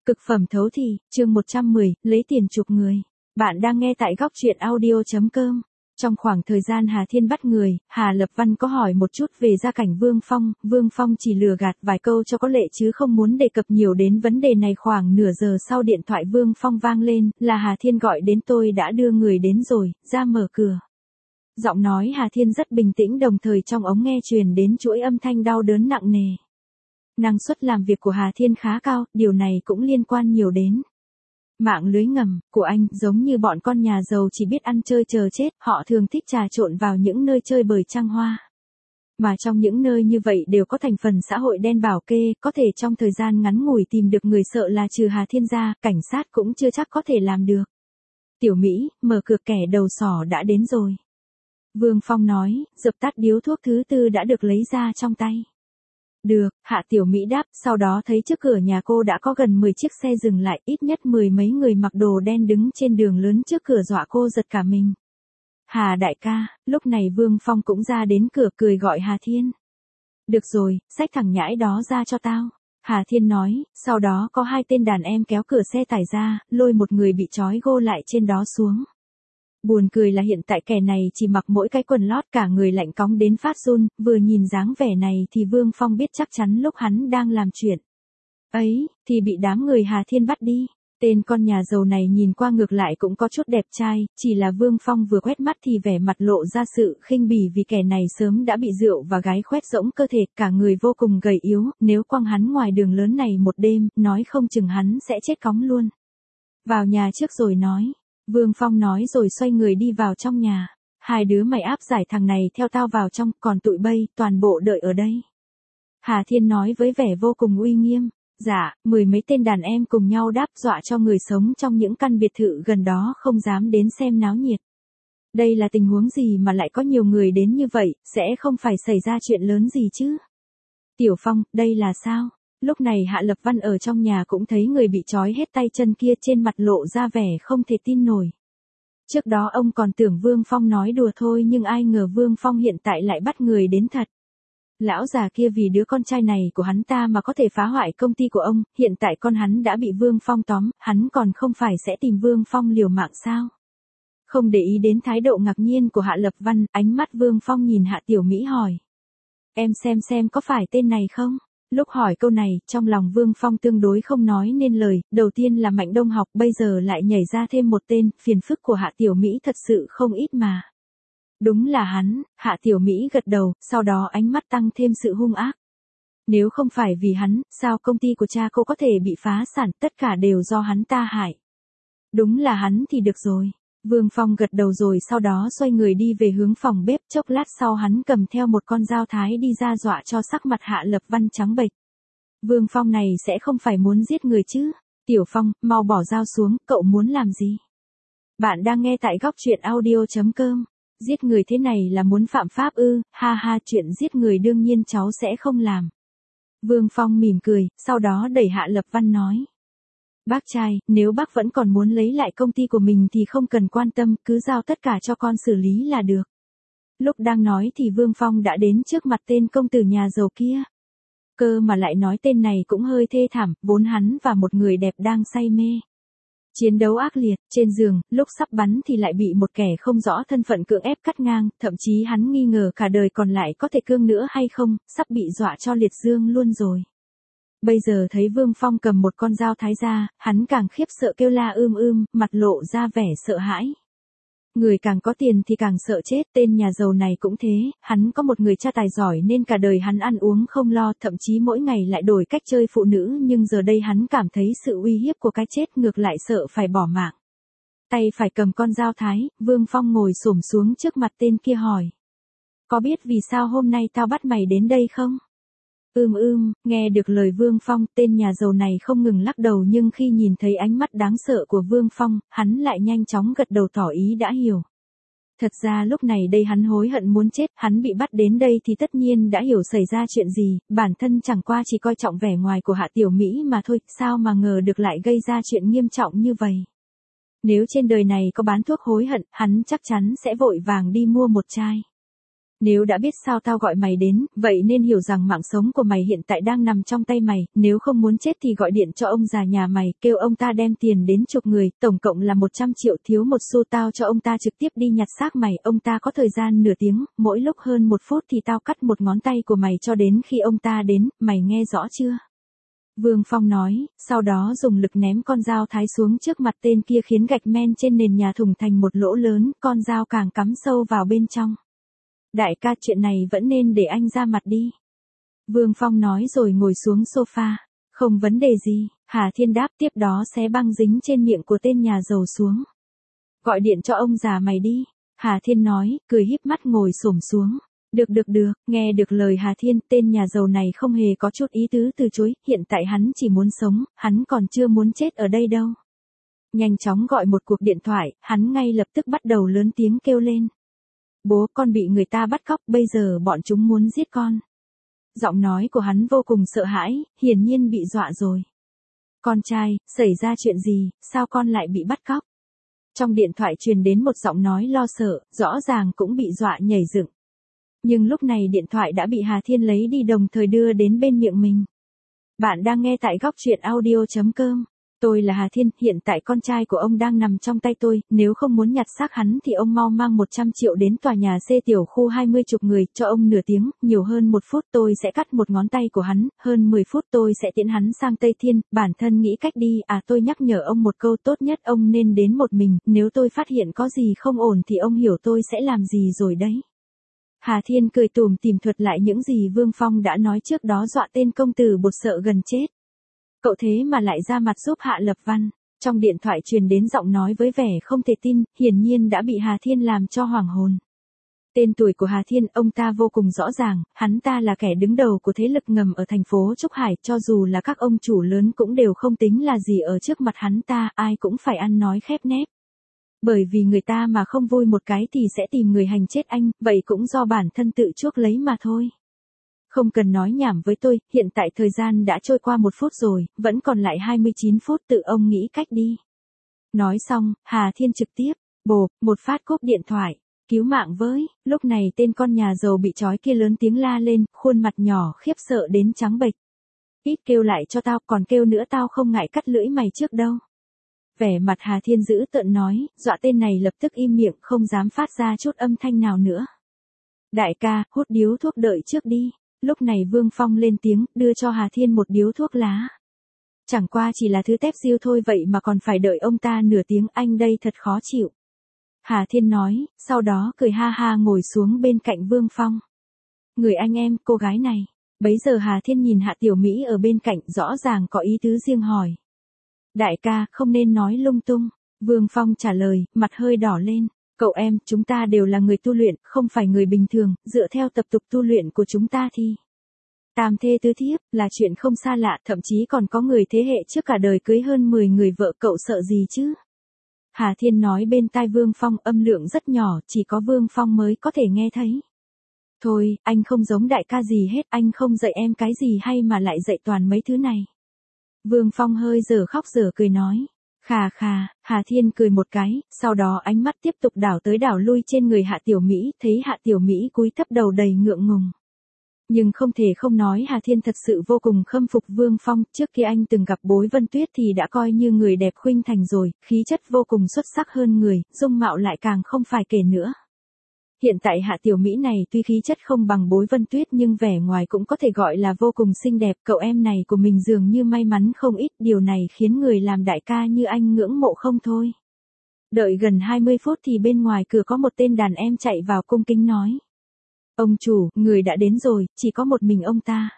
Cực phẩm thấu thị, chương 110, lấy tiền chuộc người. Bạn đang nghe tại góc truyện audio.com. Trong khoảng thời gian Hà Thiên bắt người, Hà Lập Văn có hỏi một chút về gia cảnh Vương Phong chỉ lừa gạt vài câu cho có lệ chứ không muốn đề cập nhiều đến vấn đề này. Khoảng nửa giờ sau điện thoại Vương Phong vang lên, là Hà Thiên gọi đến. Tôi đã đưa người đến rồi, ra mở cửa. Giọng nói Hà Thiên rất bình tĩnh, đồng thời trong ống nghe truyền đến chuỗi âm thanh đau đớn nặng nề. Năng suất làm việc của Hà Thiên khá cao, điều này cũng liên quan nhiều đến mạng lưới ngầm của anh. Giống như bọn con nhà giàu chỉ biết ăn chơi chờ chết, họ thường thích trà trộn vào những nơi chơi bời trăng hoa. Mà trong những nơi như vậy đều có thành phần xã hội đen bảo kê, có thể trong thời gian ngắn ngủi tìm được người, sợ là trừ Hà Thiên ra, cảnh sát cũng chưa chắc có thể làm được. Tiểu Mỹ, mở cửa, kẻ đầu sỏ đã đến rồi. Vương Phong nói, dập tắt điếu thuốc thứ tư đã được lấy ra trong tay. Được, Hạ Tiểu Mỹ đáp, sau đó thấy trước cửa nhà cô đã có gần 10 chiếc xe dừng lại, ít nhất 10 mấy người mặc đồ đen đứng trên đường lớn trước cửa, dọa cô giật cả mình. Hà đại ca, lúc này Vương Phong cũng ra đến cửa, cười gọi Hà Thiên. Được rồi, xách thằng nhãi đó ra cho tao. Hà Thiên nói, sau đó có hai tên đàn em kéo cửa xe tải ra, lôi một người bị trói gô lại trên đó xuống. Buồn cười là hiện tại kẻ này chỉ mặc mỗi cái quần lót, cả người lạnh cóng đến phát run. Vừa nhìn dáng vẻ này thì Vương Phong biết chắc chắn lúc hắn đang làm chuyện ấy thì bị đám người Hà Thiên bắt đi. Tên con nhà giàu này nhìn qua ngược lại cũng có chút đẹp trai, chỉ là Vương Phong vừa quét mắt thì vẻ mặt lộ ra sự khinh bỉ, vì kẻ này sớm đã bị rượu và gái khoét rỗng cơ thể, cả người vô cùng gầy yếu, nếu quăng hắn ngoài đường lớn này một đêm, nói không chừng hắn sẽ chết cóng luôn. Vào nhà trước rồi nói. Vương Phong nói rồi xoay người đi vào trong nhà. Hai đứa mày áp giải thằng này theo tao vào trong, còn tụi bay, toàn bộ đợi ở đây. Hà Thiên nói với vẻ vô cùng uy nghiêm. Dạ, 10 mấy tên đàn em cùng nhau đáp, dọa cho người sống trong những căn biệt thự gần đó không dám đến xem náo nhiệt. Đây là tình huống gì mà lại có nhiều người đến như vậy, sẽ không phải xảy ra chuyện lớn gì chứ? Tiểu Phong, đây là sao? Lúc này Hạ Lập Văn ở trong nhà cũng thấy người bị trói hết tay chân kia, trên mặt lộ ra vẻ không thể tin nổi. Trước đó ông còn tưởng Vương Phong nói đùa thôi, nhưng ai ngờ Vương Phong hiện tại lại bắt người đến thật. Lão già kia vì đứa con trai này của hắn ta mà có thể phá hoại công ty của ông, hiện tại con hắn đã bị Vương Phong tóm, hắn còn không phải sẽ tìm Vương Phong liều mạng sao? Không để ý đến thái độ ngạc nhiên của Hạ Lập Văn, ánh mắt Vương Phong nhìn Hạ Tiểu Mỹ hỏi. Em xem có phải tên này không? Lúc hỏi câu này, trong lòng Vương Phong tương đối không nói nên lời, đầu tiên là Mạnh Đông Học, bây giờ lại nhảy ra thêm một tên, phiền phức của Hạ Tiểu Mỹ thật sự không ít mà. Đúng là hắn. Hạ Tiểu Mỹ gật đầu, sau đó ánh mắt tăng thêm sự hung ác. Nếu không phải vì hắn, sao công ty của cha cô có thể bị phá sản, tất cả đều do hắn ta hại. Đúng là hắn thì được rồi. Vương Phong gật đầu rồi sau đó xoay người đi về hướng phòng bếp, chốc lát sau hắn cầm theo một con dao thái đi ra, dọa cho sắc mặt Hạ Lập Văn trắng bệch. Vương Phong này sẽ không phải muốn giết người chứ? Tiểu Phong, mau bỏ dao xuống, cậu muốn làm gì? Bạn đang nghe tại góc truyện audio.com. Giết người thế này là muốn phạm pháp ư? Ha ha, chuyện giết người đương nhiên cháu sẽ không làm. Vương Phong mỉm cười, sau đó đẩy Hạ Lập Văn nói. Bác trai, nếu bác vẫn còn muốn lấy lại công ty của mình thì không cần quan tâm, cứ giao tất cả cho con xử lý là được. Lúc đang nói thì Vương Phong đã đến trước mặt tên công tử nhà giàu kia. Cơ mà lại nói tên này cũng hơi thê thảm, vốn hắn và một người đẹp đang say mê. Chiến đấu ác liệt, trên giường, lúc sắp bắn thì lại bị một kẻ không rõ thân phận cưỡng ép cắt ngang, thậm chí hắn nghi ngờ cả đời còn lại có thể cương nữa hay không, sắp bị dọa cho liệt dương luôn rồi. Bây giờ thấy Vương Phong cầm một con dao thái ra, hắn càng khiếp sợ kêu la mặt lộ ra vẻ sợ hãi. Người càng có tiền thì càng sợ chết, tên nhà giàu này cũng thế, hắn có một người cha tài giỏi nên cả đời hắn ăn uống không lo, thậm chí mỗi ngày lại đổi cách chơi phụ nữ, nhưng giờ đây hắn cảm thấy sự uy hiếp của cái chết, ngược lại sợ phải bỏ mạng. Tay phải cầm con dao thái, Vương Phong ngồi xổm xuống trước mặt tên kia hỏi. Có biết vì sao hôm nay tao bắt mày đến đây không? Nghe được lời Vương Phong, tên nhà giàu này không ngừng lắc đầu, nhưng khi nhìn thấy ánh mắt đáng sợ của Vương Phong, hắn lại nhanh chóng gật đầu tỏ ý đã hiểu. Thật ra lúc này đây hắn hối hận muốn chết, hắn bị bắt đến đây thì tất nhiên đã hiểu xảy ra chuyện gì, bản thân chẳng qua chỉ coi trọng vẻ ngoài của Hạ Tiểu Mỹ mà thôi, sao mà ngờ được lại gây ra chuyện nghiêm trọng như vậy. Nếu trên đời này có bán thuốc hối hận, hắn chắc chắn sẽ vội vàng đi mua một chai. Nếu đã biết sao tao gọi mày đến, vậy nên hiểu rằng mạng sống của mày hiện tại đang nằm trong tay mày, nếu không muốn chết thì gọi điện cho ông già nhà mày, kêu ông ta đem tiền đến chuộc người, tổng cộng là 100 triệu, thiếu một xu tao cho ông ta trực tiếp đi nhặt xác mày, ông ta có thời gian nửa tiếng, mỗi lúc hơn 1 phút thì tao cắt một ngón tay của mày cho đến khi ông ta đến, mày nghe rõ chưa? Vương Phong nói, sau đó dùng lực ném con dao thái xuống trước mặt tên kia khiến gạch men trên nền nhà thủng thành một lỗ lớn, con dao càng cắm sâu vào bên trong. Đại ca, chuyện này vẫn nên để anh ra mặt đi. Vương Phong nói rồi ngồi xuống sofa. Không vấn đề gì, Hà Thiên đáp, tiếp đó xé băng dính trên miệng của tên nhà giàu xuống. Gọi điện cho ông già mày đi. Hà Thiên nói, cười híp mắt ngồi xổm xuống. Được, nghe được lời Hà Thiên, tên nhà giàu này không hề có chút ý tứ từ chối, hiện tại hắn chỉ muốn sống, hắn còn chưa muốn chết ở đây đâu. Nhanh chóng gọi một cuộc điện thoại, hắn ngay lập tức bắt đầu lớn tiếng kêu lên. Bố, con bị người ta bắt cóc, bây giờ bọn chúng muốn giết con. Giọng nói của hắn vô cùng sợ hãi, hiển nhiên bị dọa rồi. Con trai, xảy ra chuyện gì, sao con lại bị bắt cóc? Trong điện thoại truyền đến một giọng nói lo sợ, rõ ràng cũng bị dọa nhảy dựng. Nhưng lúc này điện thoại đã bị Hà Thiên lấy đi đồng thời đưa đến bên miệng mình. Bạn đang nghe tại góc truyện audio.com. Tôi là Hà Thiên, hiện tại con trai của ông đang nằm trong tay tôi, nếu không muốn nhặt xác hắn thì ông mau mang 100 triệu đến tòa nhà C tiểu khu 20 chục người, cho ông nửa tiếng, nhiều hơn 1 phút tôi sẽ cắt một ngón tay của hắn, hơn 10 phút tôi sẽ tiễn hắn sang Tây Thiên, bản thân nghĩ cách đi, tôi nhắc nhở ông một câu, tốt nhất ông nên đến một mình, nếu tôi phát hiện có gì không ổn thì ông hiểu tôi sẽ làm gì rồi đấy. Hà Thiên cười tủm tỉm thuật lại những gì Vương Phong đã nói trước đó, dọa tên công tử bột sợ gần chết. Cậu thế mà lại ra mặt giúp Hạ Lập Văn. Trong điện thoại truyền đến giọng nói với vẻ không thể tin, hiển nhiên đã bị Hà Thiên làm cho hoảng hồn. Tên tuổi của Hà Thiên, ông ta vô cùng rõ ràng, hắn ta là kẻ đứng đầu của thế lực ngầm ở thành phố Trúc Hải, cho dù là các ông chủ lớn cũng đều không tính là gì ở trước mặt hắn ta, ai cũng phải ăn nói khép nép. Bởi vì người ta mà không vui một cái thì sẽ tìm người hành chết anh, vậy cũng do bản thân tự chuốc lấy mà thôi. Không cần nói nhảm với tôi, hiện tại thời gian đã trôi qua 1 phút rồi, vẫn còn lại 29 phút, tự ông nghĩ cách đi. Nói xong, Hà Thiên trực tiếp, bộp, một phát cúp điện thoại, cứu mạng với, lúc này tên con nhà giàu bị trói kia lớn tiếng la lên, khuôn mặt nhỏ khiếp sợ đến trắng bệch. Ít kêu lại cho tao, còn kêu nữa tao không ngại cắt lưỡi mày trước đâu. Vẻ mặt Hà Thiên dữ tợn nói, dọa tên này lập tức im miệng, không dám phát ra chút âm thanh nào nữa. Đại ca, hút điếu thuốc đợi trước đi. Lúc này Vương Phong lên tiếng, đưa cho Hà Thiên một điếu thuốc lá. Chẳng qua chỉ là thứ tép diêu thôi vậy mà còn phải đợi ông ta nửa tiếng, anh đây thật khó chịu. Hà Thiên nói, sau đó cười ha ha ngồi xuống bên cạnh Vương Phong. Người anh em, cô gái này. Bấy giờ Hà Thiên nhìn Hạ Tiểu Mỹ ở bên cạnh, rõ ràng có ý tứ riêng hỏi. Đại ca, không nên nói lung tung. Vương Phong trả lời, mặt hơi đỏ lên. Cậu em, chúng ta đều là người tu luyện, không phải người bình thường, dựa theo tập tục tu luyện của chúng ta thì tam thê tứ thiếp là chuyện không xa lạ, thậm chí còn có người thế hệ trước cả đời cưới hơn 10 người vợ, cậu sợ gì chứ? Hà Thiên nói bên tai Vương Phong, âm lượng rất nhỏ, chỉ có Vương Phong mới có thể nghe thấy. Thôi, anh không giống đại ca gì hết, anh không dạy em cái gì hay mà lại dạy toàn mấy thứ này. Vương Phong hơi dở khóc dở cười nói. Khà khà, Hà Thiên cười một cái, sau đó ánh mắt tiếp tục đảo tới đảo lui trên người Hạ Tiểu Mỹ, thấy Hạ Tiểu Mỹ cúi thấp đầu đầy ngượng ngùng. Nhưng không thể không nói Hà Thiên thật sự vô cùng khâm phục Vương Phong, trước khi anh từng gặp Bối Vân Tuyết thì đã coi như người đẹp khuynh thành rồi, khí chất vô cùng xuất sắc hơn người, dung mạo lại càng không phải kể nữa. Hiện tại Hạ Tiểu Mỹ này tuy khí chất không bằng Bối Vân Tuyết nhưng vẻ ngoài cũng có thể gọi là vô cùng xinh đẹp, cậu em này của mình dường như may mắn không ít, điều này khiến người làm đại ca như anh ngưỡng mộ không thôi. Đợi gần 20 phút thì bên ngoài cửa có một tên đàn em chạy vào cung kính nói. Ông chủ, người đã đến rồi, chỉ có một mình ông ta.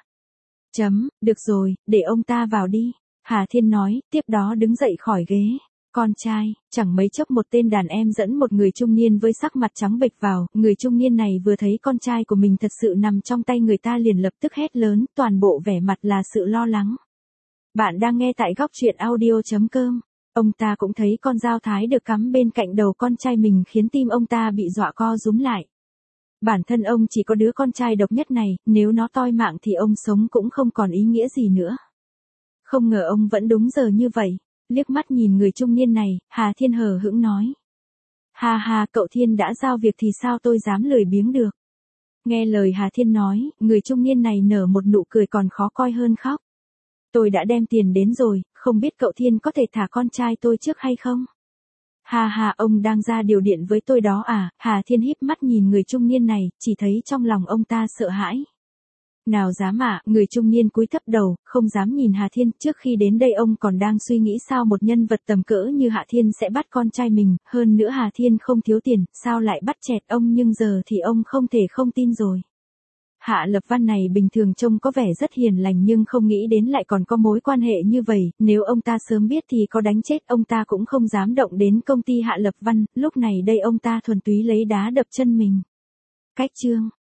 Được rồi, để ông ta vào đi. Hà Thiên nói, tiếp đó đứng dậy khỏi ghế. Con trai, chẳng mấy chốc một tên đàn em dẫn một người trung niên với sắc mặt trắng bệch vào, người trung niên này vừa thấy con trai của mình thật sự nằm trong tay người ta liền lập tức hét lớn, toàn bộ vẻ mặt là sự lo lắng. Bạn đang nghe tại góc truyện audio.com. Ông ta cũng thấy con dao thái được cắm bên cạnh đầu con trai mình khiến tim ông ta bị dọa co rúm lại. Bản thân ông chỉ có đứa con trai độc nhất này, nếu nó toi mạng thì ông sống cũng không còn ý nghĩa gì nữa. Không ngờ ông vẫn đúng giờ như vậy. Liếc mắt nhìn người trung niên này, Hà Thiên hờ hững nói. Ha ha, cậu Thiên đã giao việc thì sao tôi dám lười biếng được. Nghe lời Hà Thiên nói, người trung niên này nở một nụ cười còn khó coi hơn khóc. Tôi đã đem tiền đến rồi, không biết cậu Thiên có thể thả con trai tôi trước hay không? Hà hà, ông đang ra điều điện với tôi đó à? Hà Thiên híp mắt nhìn người trung niên này, chỉ thấy trong lòng ông ta sợ hãi. Nào dám ạ, người trung niên cúi thấp đầu, không dám nhìn Hà Thiên. Trước khi đến đây ông còn đang suy nghĩ sao một nhân vật tầm cỡ như Hà Thiên sẽ bắt con trai mình, hơn nữa Hà Thiên không thiếu tiền, sao lại bắt chẹt ông, nhưng giờ thì ông không thể không tin rồi. Hạ Lập Văn này bình thường trông có vẻ rất hiền lành nhưng không nghĩ đến lại còn có mối quan hệ như vậy, nếu ông ta sớm biết thì có đánh chết ông ta cũng không dám động đến công ty Hạ Lập Văn, lúc này đây ông ta thuần túy lấy đá đập chân mình. Cách chương